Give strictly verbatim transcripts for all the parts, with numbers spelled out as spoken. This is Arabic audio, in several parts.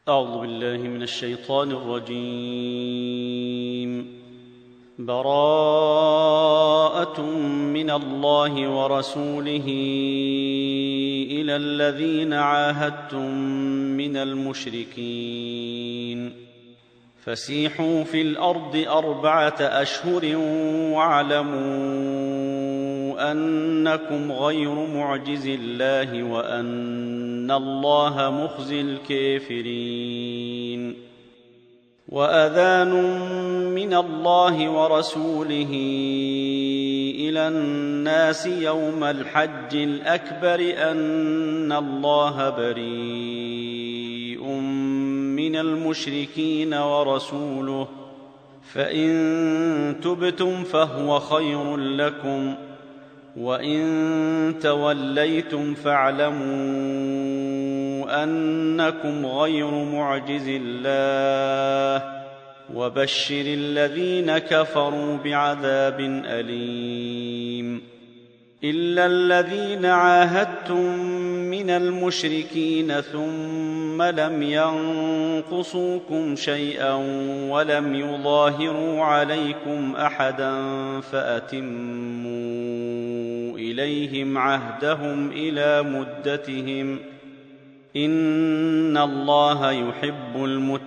أعوذ بالله من الشيطان الرجيم. براءة من الله ورسوله إلى الذين عاهدتم من المشركين فسيحوا في الأرض أربعة أشهر واعلموا أنكم غير معجز الله وأن الله مخزي الكافرين. وأذان من الله ورسوله إلى الناس يوم الحج الأكبر أن الله بريء من المشركين ورسوله، فإن تبتم فهو خير لكم، وإن توليتم فاعلموا أنكم غير معجز الله، وبشر الذين كفروا بعذاب أليم. إلا الذين عاهدتم من المشركين ثم لم ينقصوكم شيئا ولم يظاهروا عليكم أحدا فأتموا إليهم عهدهم إلى مدتهم، إن الله يحب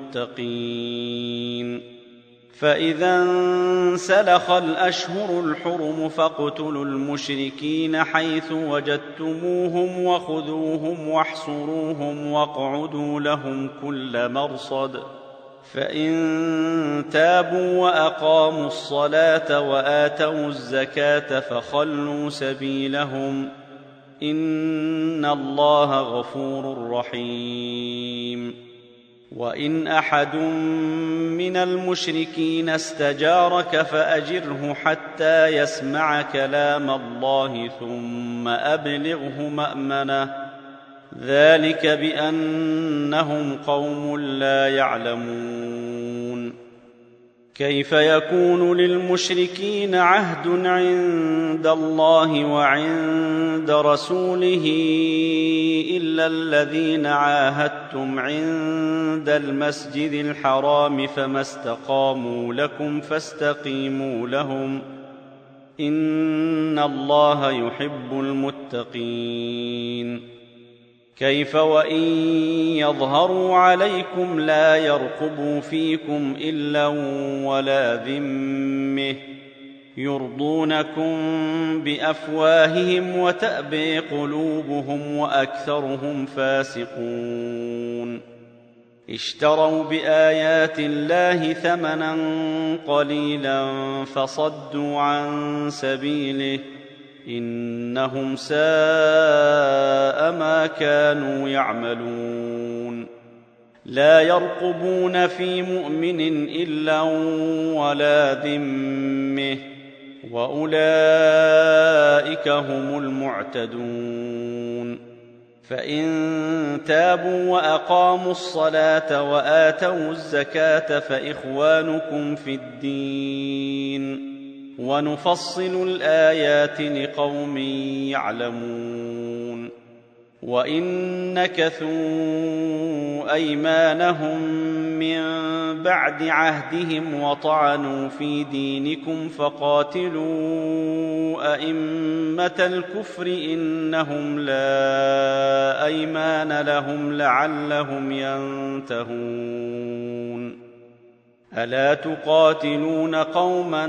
المتقين. فإذا انسلخ الأشهر الحرم فاقتلوا المشركين حيث وجدتموهم وخذوهم واحصروهم واقعدوا لهم كل مرصد، فإن تابوا وأقاموا الصلاة وآتوا الزكاة فخلوا سبيلهم، إن الله غفور رحيم. وإن أحد من المشركين استجارك فأجره حتى يسمع كلام الله ثم أبلغه مأمنه، ذلك بأنهم قوم لا يعلمون. كيف يكون للمشركين عهد عند الله وعند رسوله إلا الذين عاهدتم عند المسجد الحرام فما استقاموا لكم فاستقيموا لهم، إن الله يحب المتقين. كيف وإن يظهروا عليكم لا يرقبوا فيكم إلا ولا ذمة، يرضونكم بأفواههم وتأبي قلوبهم وأكثرهم فاسقون. اشتروا بآيات الله ثمنا قليلا فصدوا عن سبيله، إنهم ساء ما كانوا يعملون. لا يرقبون في مؤمن إلا ولا ذمة، وأولئك هم المعتدون. فإن تابوا وأقاموا الصلاة وآتوا الزكاة فإخوانكم في الدين، ونفصل الآيات لقوم يعلمون. وإن نكثوا أيمانهم من بعد عهدهم وطعنوا في دينكم فقاتلوا أئمة الكفر إنهم لا أيمان لهم لعلهم ينتهون. ألا تقاتلون قوما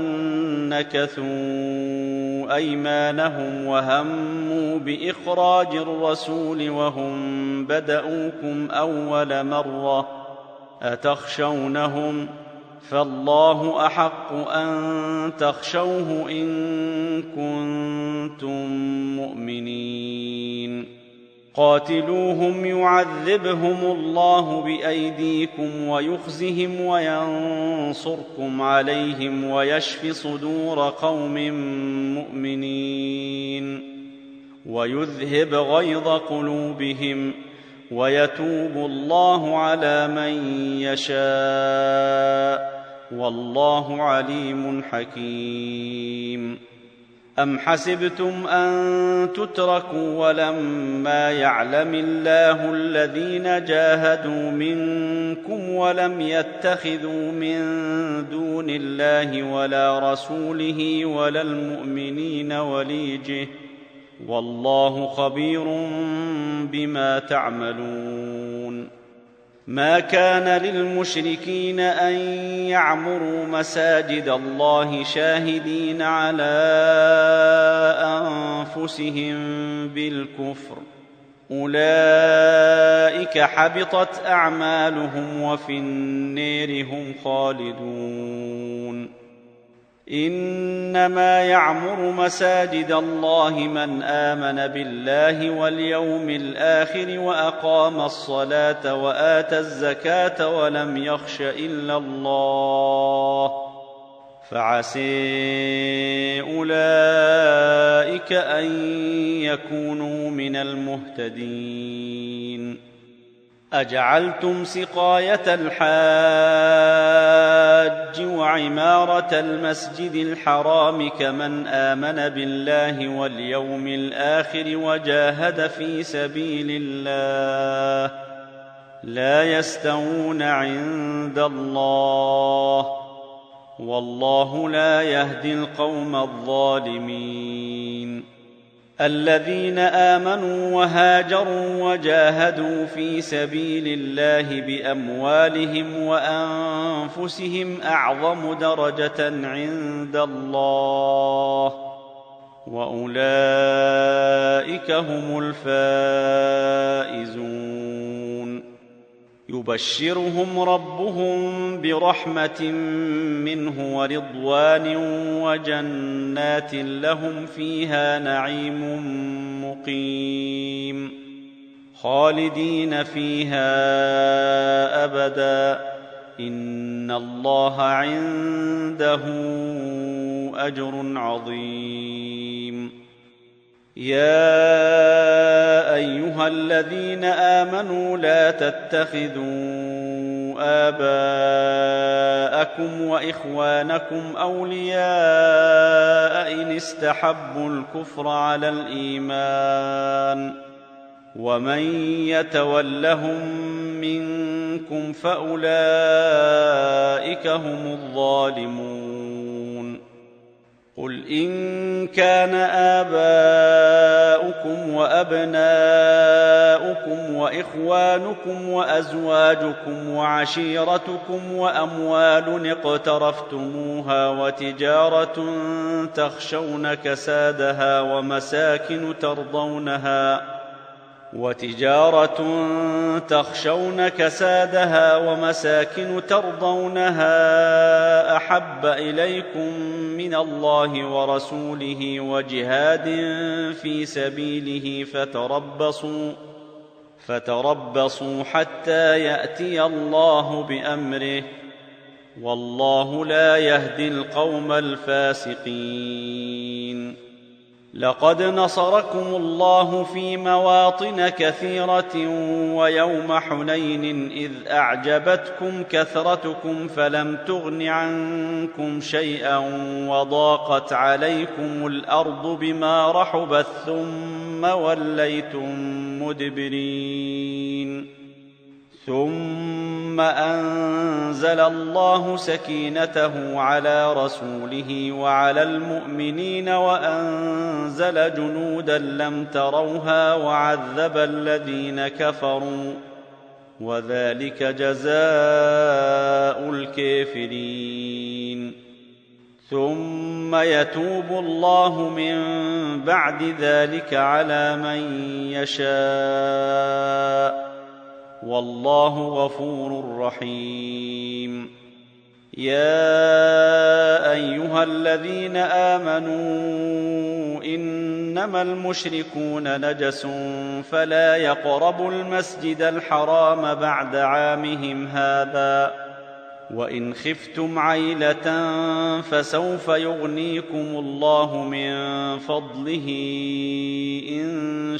نكثوا أيمانهم وهموا بإخراج الرسول وهم بدؤوكم أول مرة، أتخشونهم؟ فالله أحق أن تخشوه إن كنتم مؤمنين. قاتلوهم يعذبهم الله بأيديكم ويخزهم وينصركم عليهم ويشف صدور قوم مؤمنين، ويذهب غيظ قلوبهم، ويتوب الله على من يشاء، والله عليم حكيم. أم حسبتم أن تتركوا ولما يعلم الله الذين جاهدوا منكم ولم يتخذوا من دون الله ولا رسوله ولا المؤمنين وليجه والله خبير بما تعملون. ما كان للمشركين أن يعمروا مساجد الله شاهدين على أنفسهم بالكفر، أولئك حبطت أعمالهم وفي النار هم خالدون. إنما يعمر مساجد الله من آمن بالله واليوم الآخر وأقام الصلاة وآتى الزكاة ولم يخش إلا الله، فعسى أولئك أن يكونوا من المهتدين. أجعلتم سقاية الحاج وعمارة المسجد الحرام كمن آمن بالله واليوم الآخر وجاهد في سبيل الله لا يستوون عند الله، والله لا يهدي القوم الظالمين. الذين آمنوا وهاجروا وجاهدوا في سبيل الله بأموالهم وأنفسهم أعظم درجة عند الله، وأولئك هم الفائزون. يبشرهم ربهم برحمة منه ورضوان وجنات لهم فيها نعيم مقيم خالدين فيها أبدا، إن الله عنده أجر عظيم. يا أيها الذين آمنوا لا تتخذوا آباءكم وإخوانكم أولياء إن استحبوا الكفر على الإيمان، ومن يتولهم منكم فأولئك هم الظالمون. قل إن كان آباؤكم وأبناؤكم وإخوانكم وأزواجكم وعشيرتكم وأموال اقترفتموها وتجارة تخشون كسادها ومساكن ترضونها وتجارة تخشون كسادها ومساكن ترضونها أحب إليكم من الله ورسوله وجهاد في سبيله فتربصوا فتربصوا حتى يأتي الله بأمره، والله لا يهدي القوم الفاسقين. لقد نصركم الله في مواطن كثيرة ويوم حنين إذ أعجبتكم كثرتكم فلم تغن عنكم شيئا وضاقت عليكم الأرض بما رحبت ثم وليتم مدبرين، ثم أنزل الله سكينته على رسوله وعلى المؤمنين وأنزل جنودا لم تروها وعذب الذين كفروا، وذلك جزاء الكافرين. ثم يتوب الله من بعد ذلك على من يشاء، والله غفور رحيم. يا أيها الذين آمنوا إنما المشركون نجس فلا يقربوا المسجد الحرام بعد عامهم هذا، وإن خفتم عيلة فسوف يغنيكم الله من فضله إن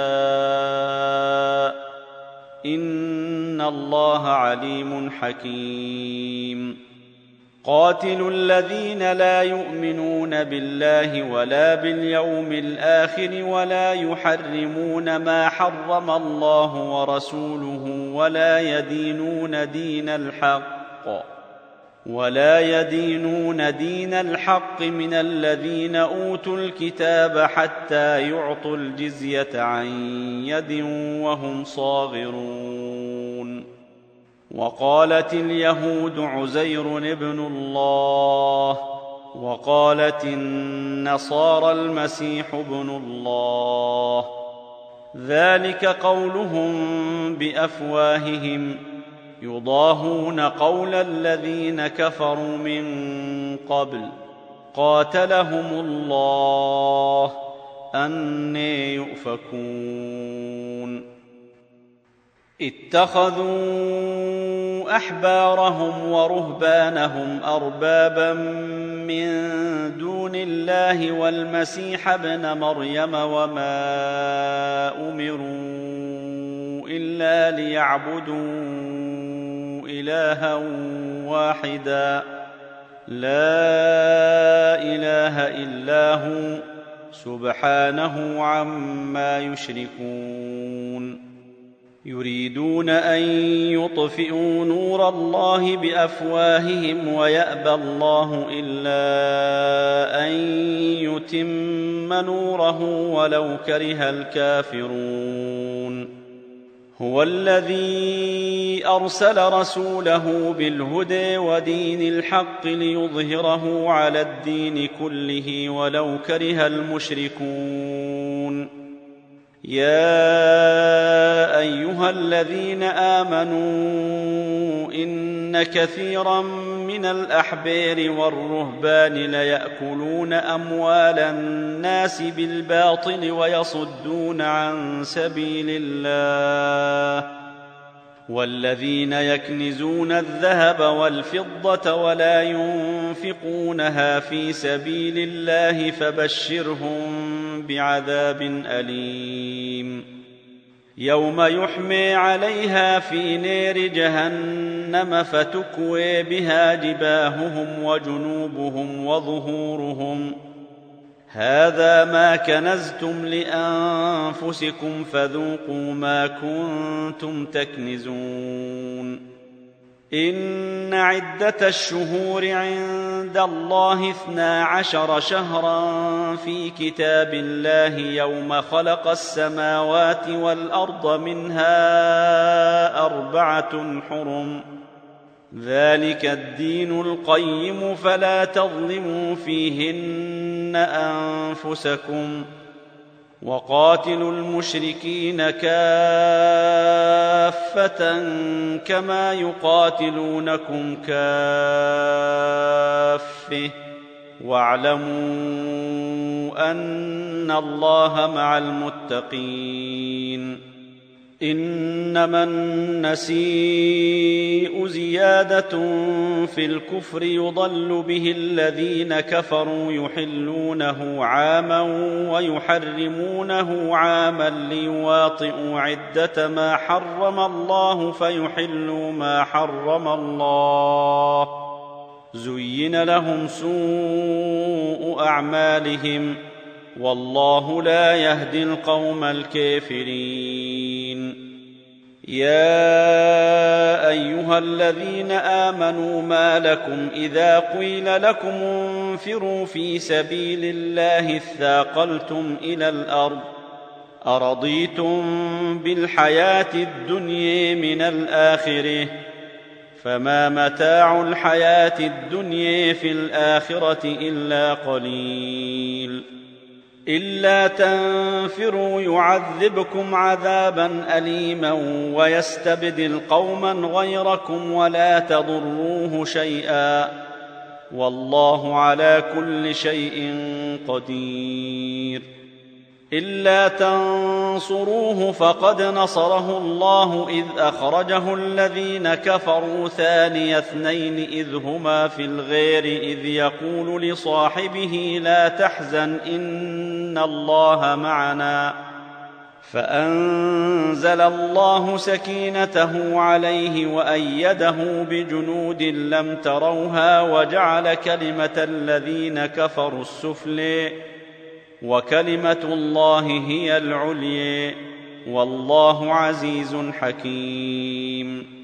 شاء، إن الله عليم حكيم. قاتلوا الذين لا يؤمنون بالله ولا باليوم الآخر ولا يحرمون ما حرم الله ورسوله ولا يدينون دين الحق ولا يدينون دين الحق من الذين أوتوا الكتاب حتى يعطوا الجزية عن يد وهم صاغرون. وقالت اليهود عزير ابن الله وقالت النصارى المسيح ابن الله، ذلك قولهم بأفواههم يضاهون قول الذين كفروا من قبل قاتلهم الله أنى يؤفكون. اتخذوا أحبارهم ورهبانهم أربابا من دون الله والمسيح ابن مريم وما أمروا إلا ليعبدوا إلها واحدا لا إله إلا هو سبحانه عما يشركون. يريدون أن يطفئوا نور الله بأفواههم ويأبى الله إلا أن يتم نوره ولو كره الكافرون. هو الذي أرسل رسوله بالهدى ودين الحق ليظهره على الدين كله ولو كره المشركون. يا أيها الذين آمنوا إن كثيرا من الأحبار والرهبان ليأكلون أموال الناس بالباطل ويصدون عن سبيل الله، والذين يكنزون الذهب والفضة ولا ينفقونها في سبيل الله فبشرهم بعذاب أليم. يوم يحمى عليها في نار جهنم فتكوي بها جباههم وجنوبهم وظهورهم هذا ما كنزتم لأنفسكم فذوقوا ما كنتم تكنزون. إن عدة الشهور عند الله اثنا عشر شهرا في كتاب الله يوم خلق السماوات والأرض منها أربعة حرم ذلك الدين القيم فلا تظلموا فيهن أنفسكم وقاتلوا المشركين كافة كما يقاتلونكم كافة واعلموا أن الله مع المتقين. إنما النسيء زيادة في الكفر يضل به الذين كفروا يحلونه عاما ويحرمونه عاما ليواطئوا عدة ما حرم الله فيحلوا ما حرم الله. زين لهم سوء أعمالهم والله لا يهدي القوم الكافرين. يا أيها الذين آمنوا ما لكم إذا قيل لكم انفروا في سبيل الله اثاقلتم إلى الأرض أرضيتم بالحياة الدنيا من الآخرة فما متاع الحياة الدنيا في الآخرة إلا قليل. إلا تنفروا يعذبكم عذابا أليما ويستبدل قوما غيركم ولا تضروه شيئا والله على كل شيء قدير. إلا تنصروه فقد نصره الله إذ أخرجه الذين كفروا ثاني اثنين إذ هما في الغار إذ يقول لصاحبه لا تحزن إن الله معنا فأنزل الله سكينته عليه وأيده بجنود لم تروها وجعل كلمة الذين كفروا السفلى وكلمة الله هي العليا والله عزيز حكيم.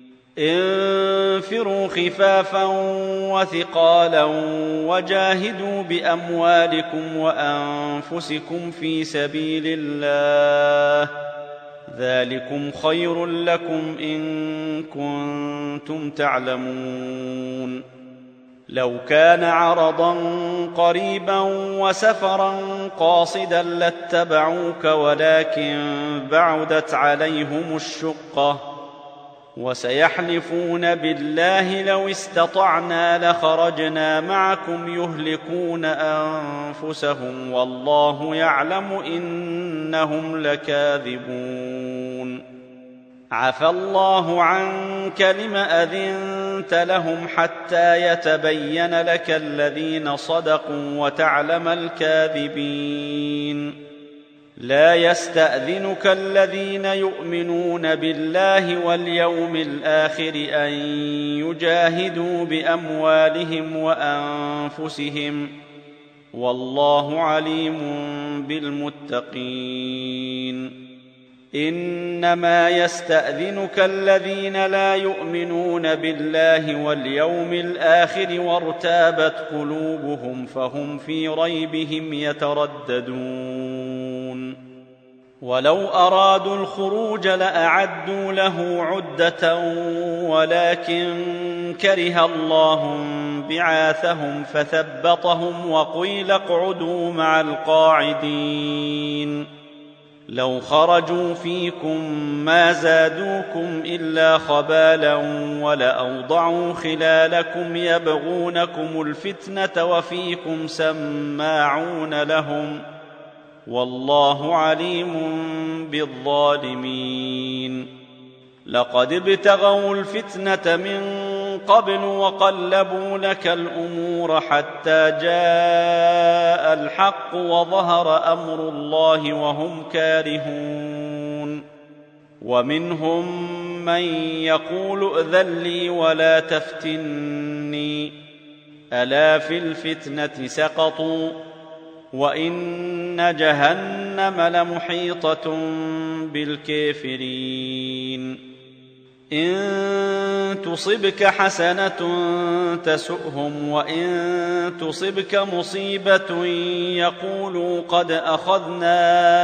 انفروا خفافا وثقالا وجاهدوا بأموالكم وأنفسكم في سبيل الله ذلكم خير لكم إن كنتم تعلمون. لو كان عرضا قريبا وسفرا قاصدا لاتبعوك ولكن بعدت عليهم الشقة وسيحلفون بالله لو استطعنا لخرجنا معكم يهلكون أنفسهم والله يعلم إنهم لكاذبون. عفى الله عنك لم أذنت لهم حتى يتبين لك الذين صدقوا وتعلم الكاذبين. لا يستأذنك الذين يؤمنون بالله واليوم الآخر أن يجاهدوا بأموالهم وأنفسهم والله عليم بالمتقين. إنما يستأذنك الذين لا يؤمنون بالله واليوم الآخر وارتابت قلوبهم فهم في ريبهم يترددون. ولو أرادوا الخروج لأعدوا له عدة ولكن كره الله بعاثهم فثبطهم وقيل اقعدوا مع القاعدين. لو خرجوا فيكم ما زادوكم إلا خبالا ولأوضعوا خلالكم يبغونكم الفتنة وفيكم سماعون لهم والله عليم بالظالمين. لقد ابتغوا الفتنة من قبل وقلبوا لك الأمور حتى جاء الحق وظهر أمر الله وهم كارهون. ومنهم من يقول ائذن لي ولا تفتني ألا في الفتنة سقطوا وإن جهنم لمحيطة بالكافرين. إن تصبك حسنة تسؤهم وإن تصبك مصيبة يقولوا قد أخذنا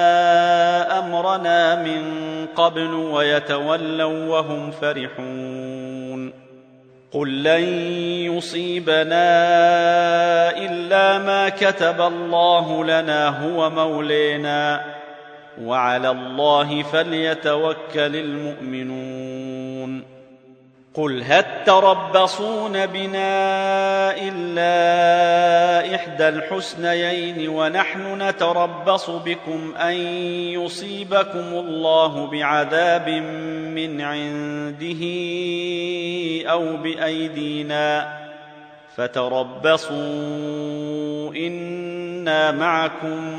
أمرنا من قبل ويتولوا وهم فرحون. قل لن يصيبنا إلا ما كتب الله لنا هو مولانا وعلى الله فليتوكل المؤمنون. قل هل تربصون بنا إلا إحدى الحسنيين ونحن نتربص بكم أن يصيبكم الله بعذاب من عنده أو بأيدينا فتربصوا إنا معكم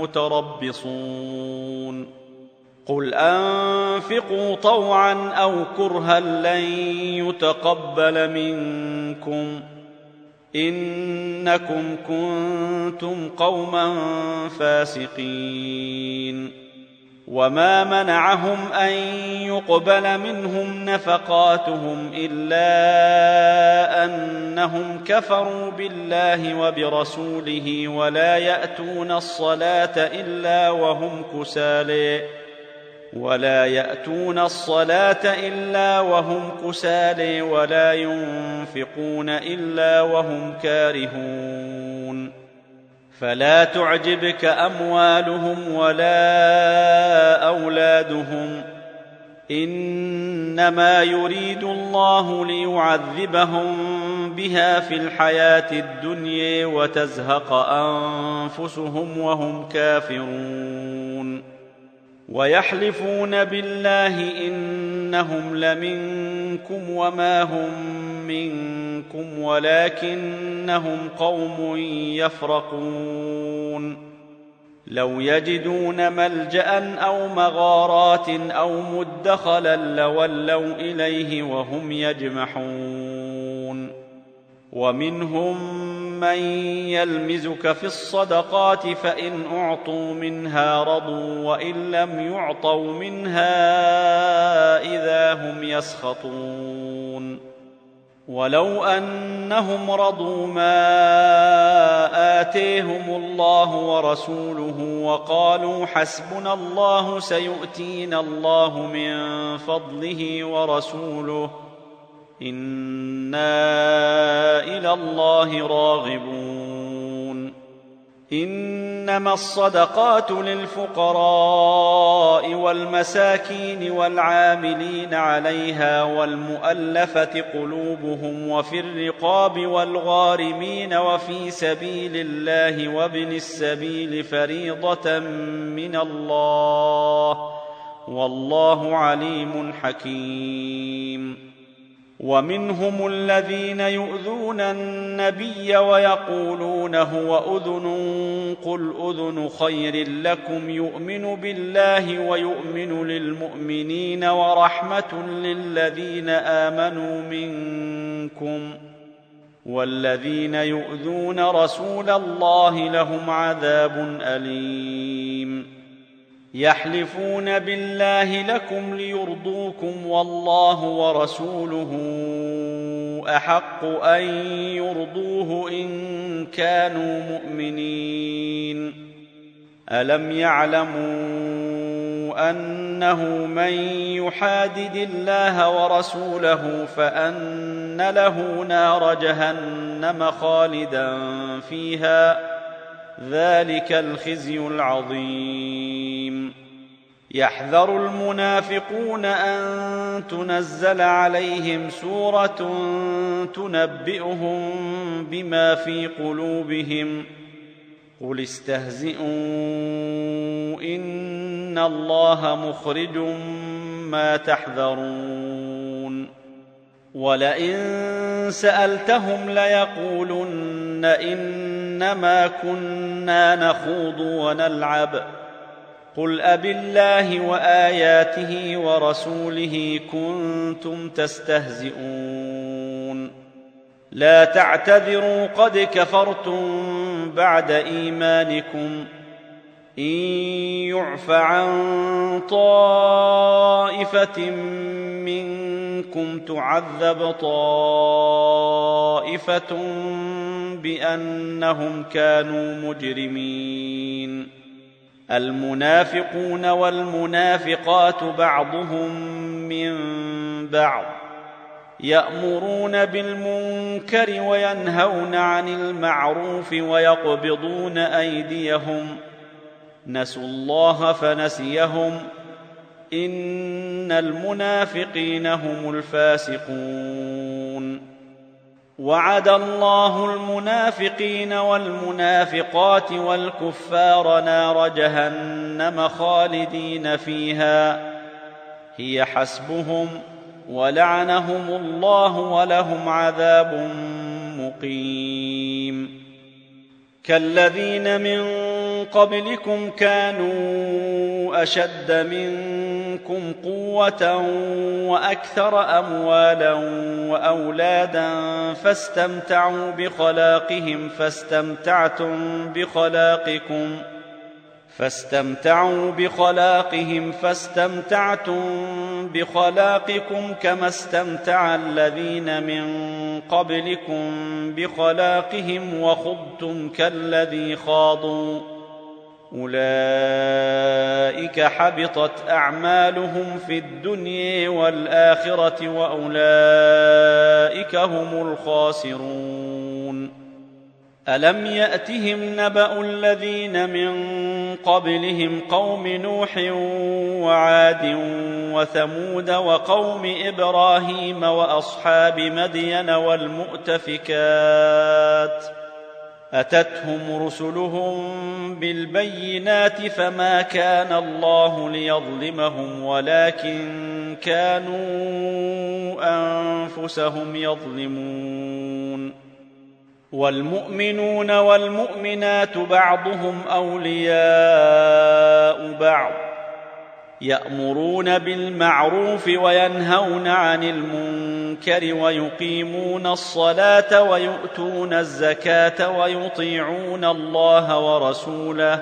متربصون. قل أنفقوا طوعا أو كرها لن يتقبل منكم إنكم كنتم قوما فاسقين. وما منعهم أن يقبل منهم نفقاتهم إلا أنهم كفروا بالله وبرسوله ولا يأتون الصلاة إلا وهم كسالى ولا يأتون الصلاة إلا وهم كسالى ولا ينفقون إلا وهم كارهون. فلا تعجبك أموالهم ولا أولادهم إنما يريد الله ليعذبهم بها في الحياة الدنيا وتزهق أنفسهم وهم كافرون. ويحلفون بالله إنهم لمنكم وما هم منكم ولكنهم قوم يفرقون. لو يجدون ملجأ أو مغارات أو مدخلا لولوا إليه وهم يجمحون ومنهم من يلمزك في الصدقات فإن أعطوا منها رضوا وإن لم يعطوا منها إذا هم يسخطون ولو أنهم رضوا ما آتيهم الله ورسوله وقالوا حسبنا الله سيؤتينا الله من فضله ورسوله إنا إلى الله راغبون إنما الصدقات للفقراء والمساكين والعاملين عليها والمؤلفة قلوبهم وفي الرقاب والغارمين وفي سبيل الله وابن السبيل فريضة من الله والله عليم حكيم ومنهم الذين يؤذون النبي ويقولون هو أذن قل أذن خير لكم يؤمن بالله ويؤمن للمؤمنين ورحمة للذين آمنوا منكم والذين يؤذون رسول الله لهم عذاب أليم يحلفون بالله لكم ليرضوكم والله ورسوله أحق أن يرضوه إن كانوا مؤمنين ألم يعلموا أنه من يحادد الله ورسوله فأن له نار جهنم خالدا فيها ذلك الخزي العظيم يحذر المنافقون أن تنزل عليهم سورة تنبئهم بما في قلوبهم قل استهزئوا إن الله مخرج ما تحذرون ولئن سألتهم ليقولن إنما كنا نخوض ونلعب قل أبالله وآياته ورسوله كنتم تستهزئون لا تعتذروا قد كفرتم بعد إيمانكم إن يعف عن طائفة منكم تعذب طائفة بأنهم كانوا مجرمين المنافقون والمنافقات بعضهم من بعض يأمرون بالمنكر وينهون عن المعروف ويقبضون أيديهم نسوا الله فنسيهم إن المنافقين هم الفاسقون وعد الله المنافقين والمنافقات والكفار نار جهنم خالدين فيها هي حسبهم ولعنهم الله ولهم عذاب مقيم كالذين من قبلكم كانوا أشد منكم قوة وأكثر أموالا وأولادا فاستمتعوا بخلاقهم فاستمتعتم بخلاقكم فاستمتعوا بخلاقهم فاستمتعتم بخلاقكم كما استمتع الذين من قبلكم بخلاقهم وخضتم كالذي خاضوا أولئك حبطت أعمالهم في الدنيا والآخرة وأولئك هم الخاسرون ألم يأتهم نبأ الذين من قبلهم قوم نوح وعاد وثمود وقوم إبراهيم وأصحاب مدين والمؤتفكات أتتهم رسلهم بالبينات فما كان الله ليظلمهم ولكن كانوا أنفسهم يظلمون والمؤمنون والمؤمنات بعضهم أولياء بعض يأمرون بالمعروف وينهون عن المنكر ويقيمون الصلاة ويؤتون الزكاة ويطيعون الله ورسوله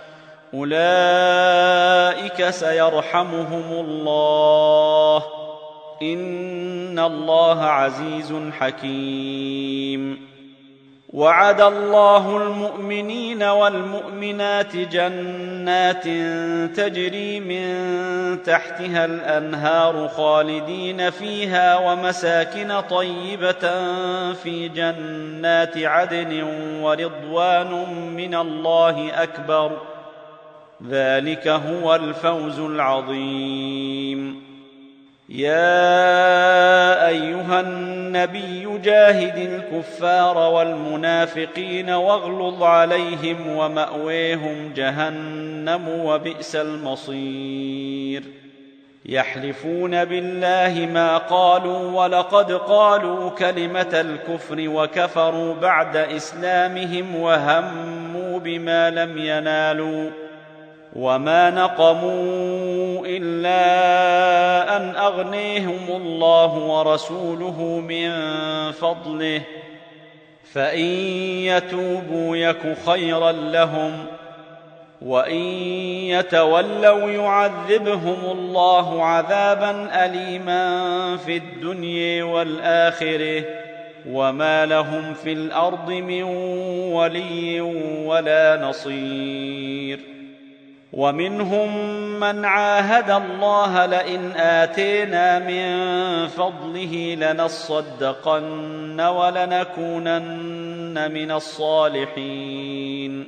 أولئك سيرحمهم الله إن الله عزيز حكيم. وعد الله المؤمنين والمؤمنات جنات تجري من تحتها الأنهار خالدين فيها ومساكن طيبة في جنات عدن ورضوان من الله أكبر ذلك هو الفوز العظيم. يا أيها النبي جاهد الكفار والمنافقين واغلظ عليهم ومأويهم جهنم وبئس المصير. يحلفون بالله ما قالوا ولقد قالوا كلمة الكفر وكفروا بعد إسلامهم وهموا بما لم ينالوا وما نقموا إلا أن أغنيهم الله ورسوله من فضله فإن يتوبوا يك خيرا لهم وإن يتولوا يعذبهم الله عذابا أليما في الدنيا والآخرة وما لهم في الأرض من ولي ولا نصير. ومنهم من عاهد الله لئن آتينا من فضله لنصدقن ولنكونن من الصالحين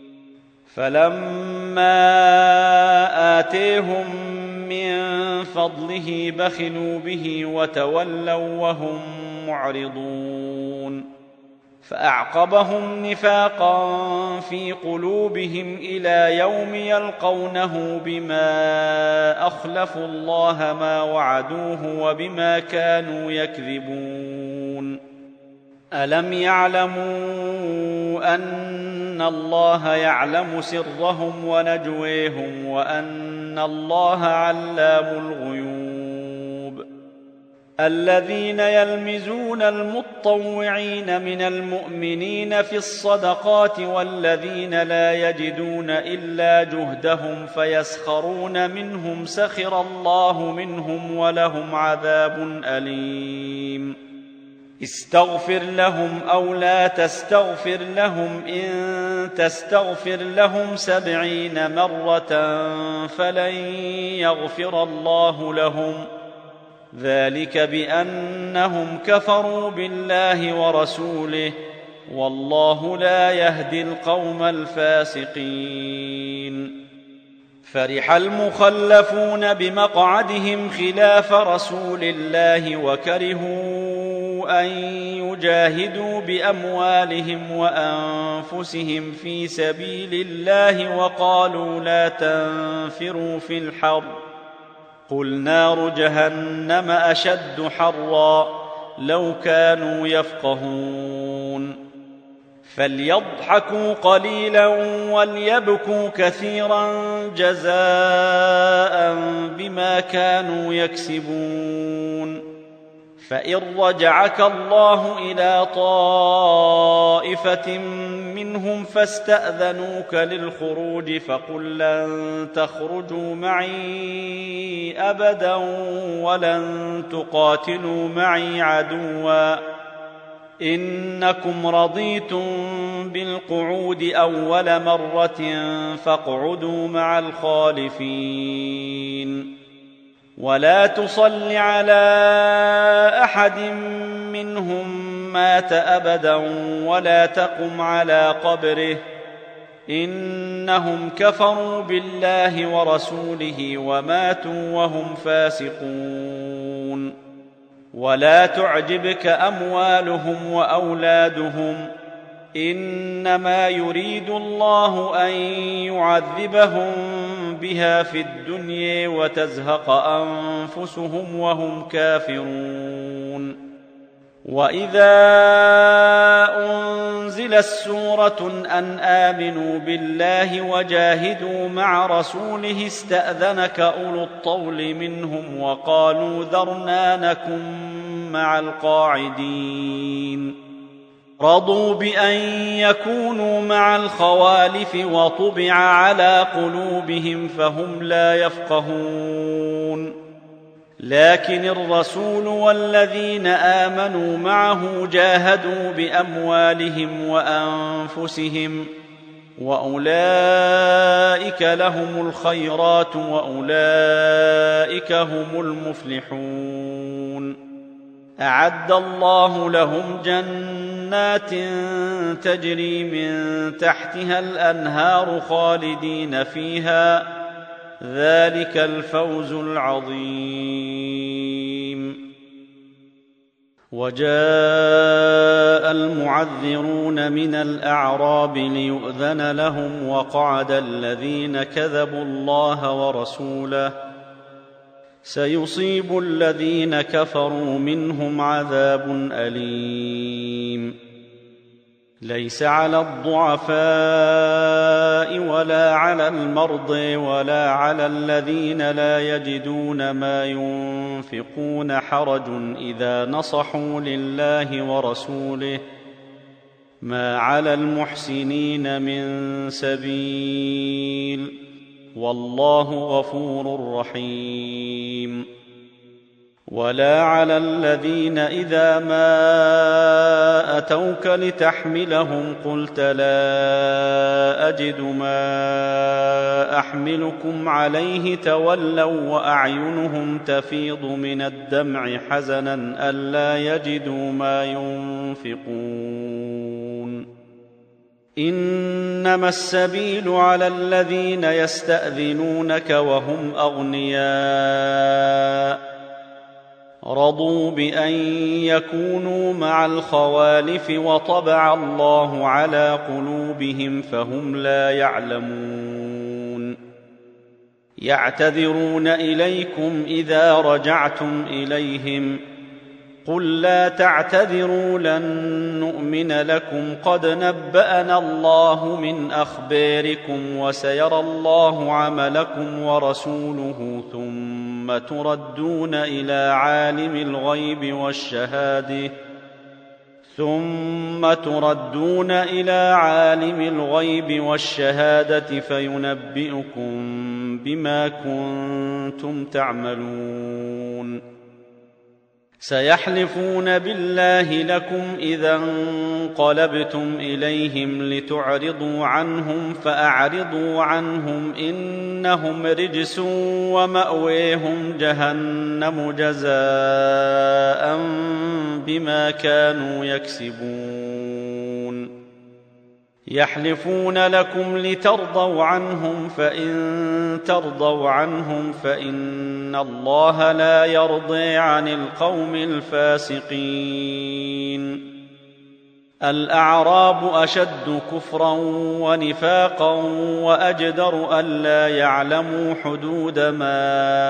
فلما آتيهم من فضله بخلوا به وتولوا وهم معرضون فأعقبهم نفاقا في قلوبهم إلى يوم يلقونه بما أخلفوا الله ما وعدوه وبما كانوا يكذبون. ألم يعلموا أن الله يعلم سرهم ونجويهم وأن الله علام الغيوب. الذين يلمزون المطوعين من المؤمنين في الصدقات والذين لا يجدون إلا جهدهم فيسخرون منهم سخر الله منهم ولهم عذاب أليم. استغفر لهم أو لا تستغفر لهم إن تستغفر لهم سبعين مرة فلن يغفر الله لهم ذلك بأنهم كفروا بالله ورسوله والله لا يهدي القوم الفاسقين. فرح المخلفون بمقعدهم خلاف رسول الله وكرهوا أن يجاهدوا بأموالهم وأنفسهم في سبيل الله وقالوا لا تنفروا في الحر قل نار جهنم أشد حرا لو كانوا يفقهون. فليضحكوا قليلا وليبكوا كثيرا جزاء بما كانوا يكسبون. فإن رجعك الله إلى طائفة منهم فاستأذنوك للخروج فقل لن تخرجوا معي أبدا ولن تقاتلوا معي عدوا إنكم رضيتم بالقعود أول مرة فاقعدوا مع الخالفين. ولا تصل على أحد منهم مات أبدا ولا تقم على قبره إنهم كفروا بالله ورسوله وماتوا وهم فاسقون. ولا تعجبك أموالهم وأولادهم إنما يريد الله أن يعذبهم بها في الدنيا وتزهق أنفسهم وهم كافرون. وإذا أنزلت سورة أن آمنوا بالله وجاهدوا مع رسوله استأذنك أولو الطول منهم وقالوا ذرنا نكن مع القاعدين رضوا بأن يكونوا مع الخوالف وطبع على قلوبهم فهم لا يفقهون لكن الرسول والذين آمنوا معه جاهدوا بأموالهم وأنفسهم وأولئك لهم الخيرات وأولئك هم المفلحون أعد الله لهم جنات تجري من تحتها الأنهار خالدين فيها ذلك الفوز العظيم وجاء المعذرون من الأعراب ليؤذن لهم وقعد الذين كذبوا الله ورسوله سيصيب الذين كفروا منهم عذاب أليم ليس على الضعفاء ولا على المرضى ولا على الذين لا يجدون ما ينفقون حرج إذا نصحوا لله ورسوله ما على المحسنين من سبيل والله غفور رحيم ولا على الذين إذا ما أتوك لتحملهم قلت لا أجد ما أحملكم عليه تولوا وأعينهم تفيض من الدمع حزنا ألا يجدوا ما ينفقون إنما السبيل على الذين يستأذنونك وهم أغنياء رضوا بأن يكونوا مع الخوالف وطبع الله على قلوبهم فهم لا يعلمون يعتذرون إليكم إذا رجعتم إليهم قل لا تعتذروا لن نؤمن لكم قد نبأنا الله من أخباركم وسيرى الله عملكم ورسوله ثم تردون إلى عالم الغيب والشهادة ثم تردون إلى عالم الغيب والشهادة فينبئكم بما كنتم تعملون سيحلفون بالله لكم إذا انقلبتم إليهم لتعرضوا عنهم فأعرضوا عنهم إنهم رجس ومأويهم جهنم جزاء بما كانوا يكسبون يحلفون لكم لترضوا عنهم فإن ترضوا عنهم فإن الله لا يرضي عن القوم الفاسقين الأعراب أشد كفرا ونفاقا وأجدر ألا يعلموا حدود ما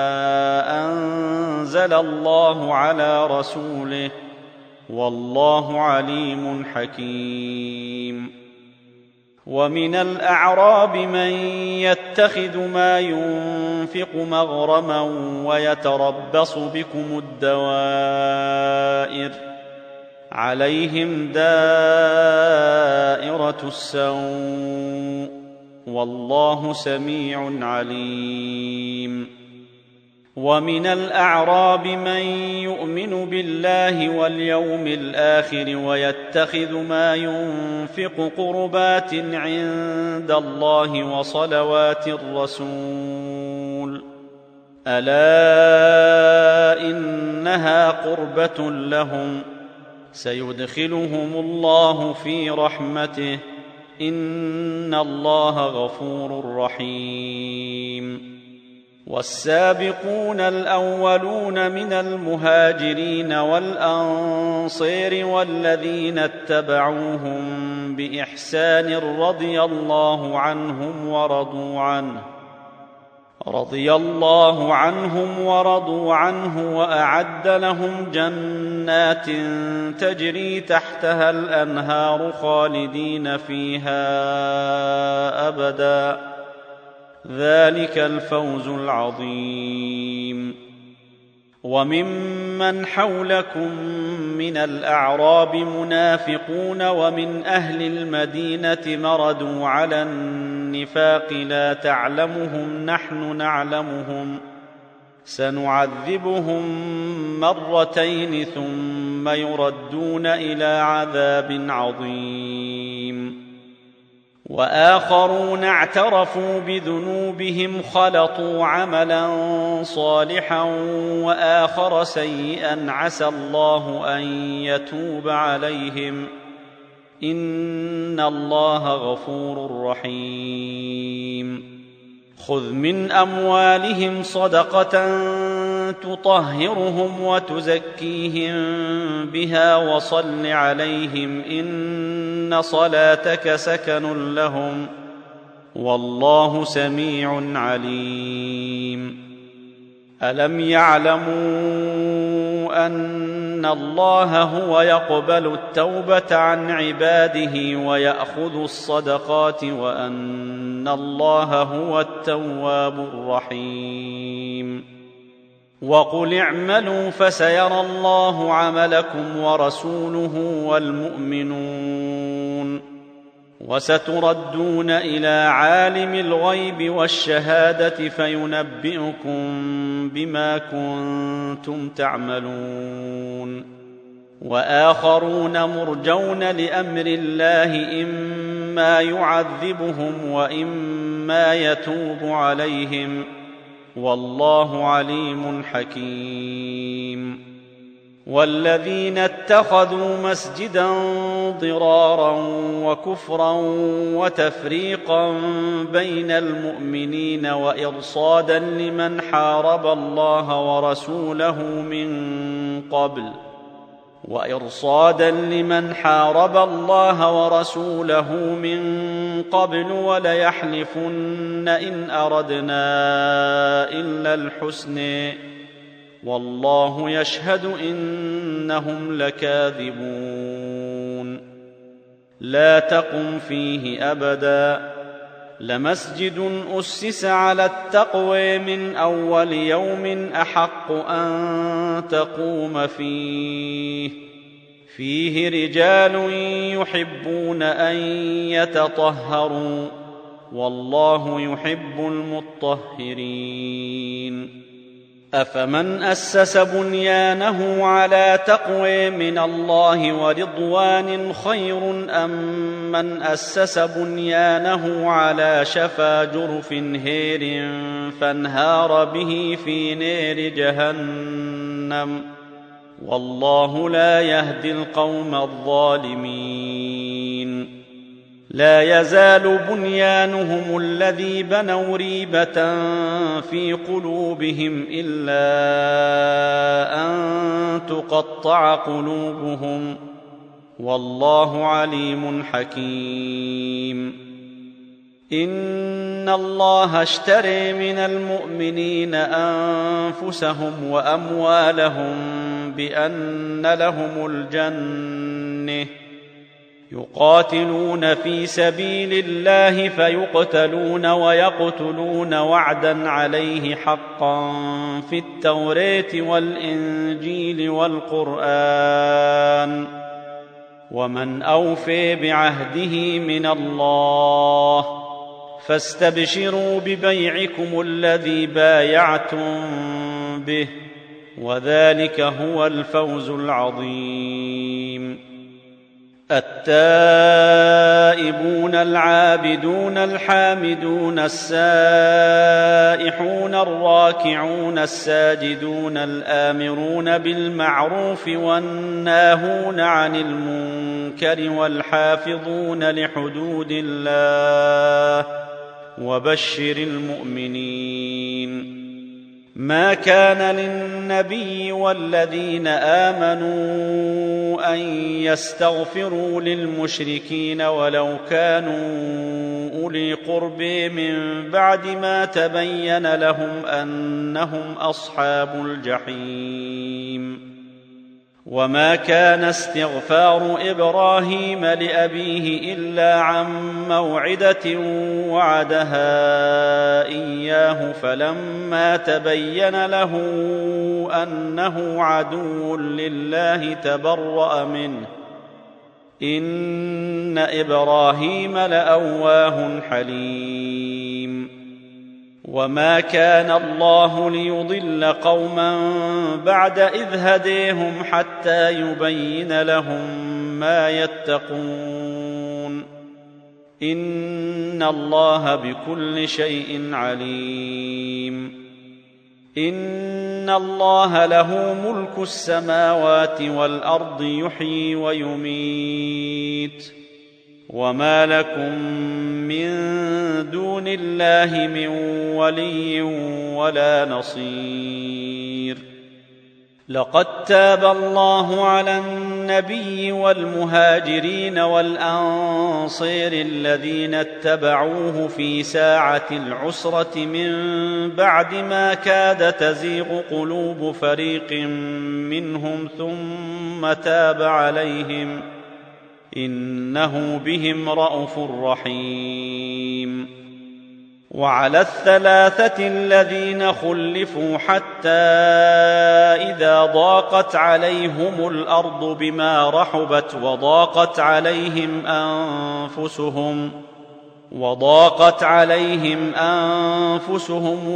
أنزل الله على رسوله والله عليم حكيم ومن الأعراب من يتخذ ما ينفق مغرما ويتربص بكم الدوائر عليهم دائرة السوء والله سميع عليم ومن الأعراب من يؤمن بالله واليوم الآخر ويتخذ ما ينفق قربات عند الله وصلوات الرسول ألا إنها قربة لهم سيدخلهم الله في رحمته إن الله غفور رحيم والسابقون الأولون من المهاجرين والأنصار والذين اتبعوهم بإحسان رضي الله عنهم ورضوا عنه رضي الله عنهم ورضوا عنه وأعد لهم جنات تجري تحتها الأنهار خالدين فيها أبدا، ذلك الفوز العظيم. وممن حولكم من الأعراب منافقون ومن أهل المدينة مردوا على النفاق لا تعلمهم نحن نعلمهم سنعذبهم مرتين ثم يردون إلى عذاب عظيم. وآخرون اعترفوا بذنوبهم خلطوا عملا صالحا وآخر سيئا عسى الله أن يتوب عليهم إن الله غفور رحيم. خذ من أموالهم صدقة تطهرهم وتزكيهم بها وصل عليهم إن صلاتك سكن لهم والله سميع عليم. ألم يعلموا أن الله هو يقبل التوبة عن عباده ويأخذ الصدقات وأن الله هو التواب الرحيم. وقل اعملوا فسيرى الله عملكم ورسوله والمؤمنون وستردون إلى عالم الغيب والشهادة فينبئكم بما كنتم تعملون. وآخرون مرجون لأمر الله إما يعذبهم وإما يتوب عليهم والله عليم حكيم. والذين اتخذوا مسجدا ضرارا وكفرا وتفريقا بين المؤمنين وإرصادا لمن حارب الله ورسوله من قبل وإرصادا لمن حارب الله ورسوله من قبل وليحلفن إن أردنا إلا الحسن والله يشهد إنهم لكاذبون. لا تقم فيه أبدا لمسجد أسس على التقوى من أول يوم أحق أن تقوم فيه فيه رجال يحبون أن يتطهروا والله يحب المطهرين. أفمن أسس بنيانه على تقوى من الله ورضوان خير أم من أسس بنيانه على شفا جرف هير فانهار به في نار جهنم والله لا يهدي القوم الظالمين. لا يزال بنيانهم الذي بنوا ريبة في قلوبهم إلا أن تقطع قلوبهم والله عليم حكيم. إن الله اشترى من المؤمنين أنفسهم وأموالهم بأن لهم الجنة يقاتلون في سبيل الله فيقتلون ويقتلون وعدا عليه حقا في التوراة والإنجيل والقرآن ومن أوفي بعهده من الله فاستبشروا ببيعكم الذي بايعتم به وذلك هو الفوز العظيم. التائبون العابدون الحامدون السائحون الراكعون الساجدون الآمرون بالمعروف والناهون عن المنكر والحافظون لحدود الله وبشر المؤمنين. ما كان للنبي والذين آمنوا أن يستغفروا للمشركين ولو كانوا أولي قرب من بعد ما تبين لهم أنهم أصحاب الجحيم. وما كان استغفار إبراهيم لأبيه إلا عن موعدة وعدها إياه فلما تبين له أنه عدو لله تبرأ منه إن إبراهيم لأواه حليم. وما كان الله ليضل قوما بعد إذ هديهم حتى يبين لهم ما يتقون إن الله بكل شيء عليم. إن الله له ملك السماوات والأرض يحيي ويميت وما لكم من دون الله من ولي ولا نصير. لقد تاب الله على النبي والمهاجرين والأنصار الذين اتبعوه في ساعة العسرة من بعد ما كاد تزيغ قلوب فريق منهم ثم تاب عليهم إنه بهم رءوف رحيم. وعلى الثلاثة الذين خلفوا حتى إذا ضاقت عليهم الأرض بما رحبت وضاقت عليهم أنفسهم وضاقت عليهم أنفسهم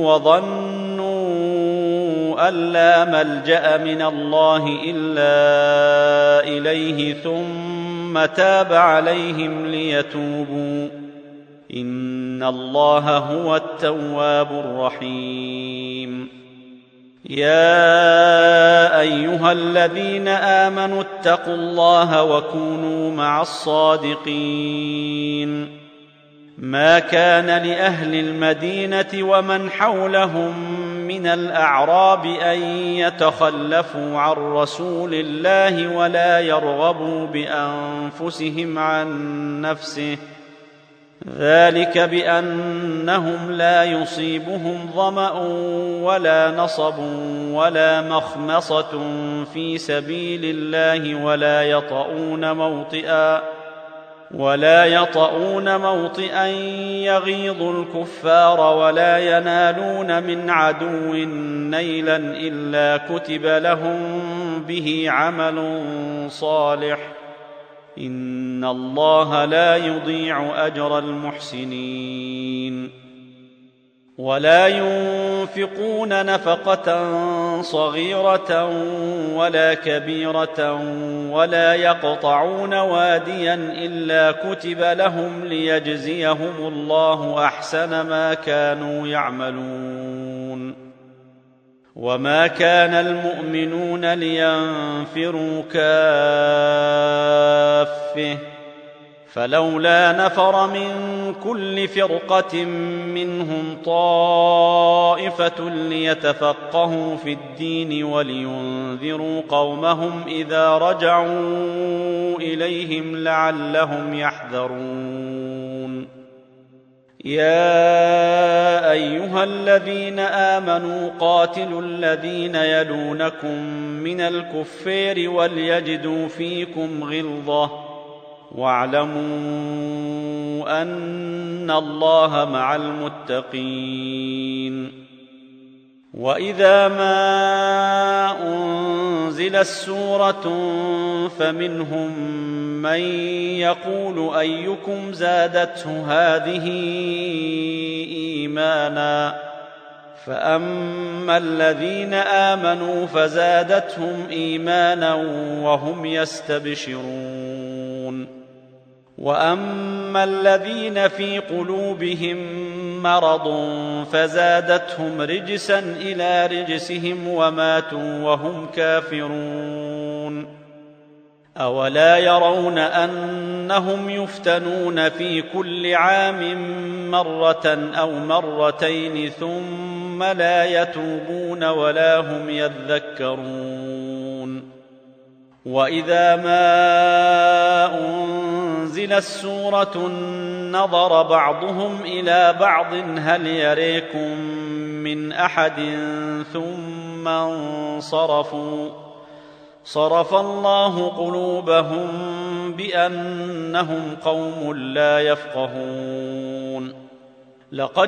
وظنوا أن لا ملجأ من الله إلا إليه ثم تاب عليهم ليتوبوا إن الله هو التواب الرحيم. يا أيها الذين آمنوا اتقوا الله وكونوا مع الصادقين. ما كان لأهل المدينة ومن حولهم من الأعراب أن يتخلفوا عن رسول الله ولا يرغبوا بأنفسهم عن نفسه ذلك بأنهم لا يصيبهم ظمأ ولا نصب ولا مخمصة في سبيل الله ولا يطؤون موطئا ولا يطؤون موطئا يغيظ الكفار ولا ينالون من عدو نيلا إلا كتب لهم به عمل صالح إن الله لا يضيع أجر المحسنين. ولا ينفقون نفقة صغيرة ولا كبيرة ولا يقطعون واديا إلا كتب لهم ليجزيهم الله أحسن ما كانوا يعملون. وما كان المؤمنون لينفروا كافة فلولا نفر من كل فرقة منهم طائفة ليتفقهوا في الدين ولينذروا قومهم إذا رجعوا إليهم لعلهم يحذرون. يا أيها الذين آمنوا قاتلوا الذين يلونكم من الكفار وليجدوا فيكم غلظة واعلموا أن الله مع المتقين. وإذا ما أنزلت سورة فمنهم من يقول أيكم زادته هذه إيمانا فأما الذين آمنوا فزادتهم إيمانا وهم يستبشرون. وأما الذين في قلوبهم مرض فزادتهم رجسا إلى رجسهم وماتوا وهم كافرون. أولا يرون أنهم يفتنون في كل عام مرة أو مرتين ثم لا يتوبون ولا هم يذكرون وإذا ما أنزلت سورة نظر بعضهم إلى بعض هل يريكم من أحد ثم انصرفوا صرف الله قلوبهم بأنهم قوم لا يفقهون لقد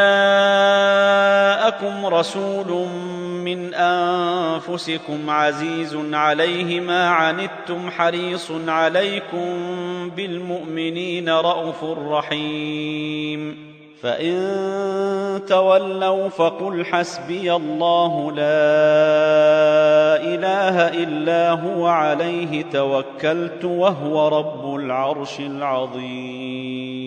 جاءكم رسول من أنفسكم عزيز عليه ما عنتم حريص عليكم بالمؤمنين رءوف رحيم فإن تولوا فقل حسبي الله لا إله إلا هو عليه توكلت وهو رب العرش العظيم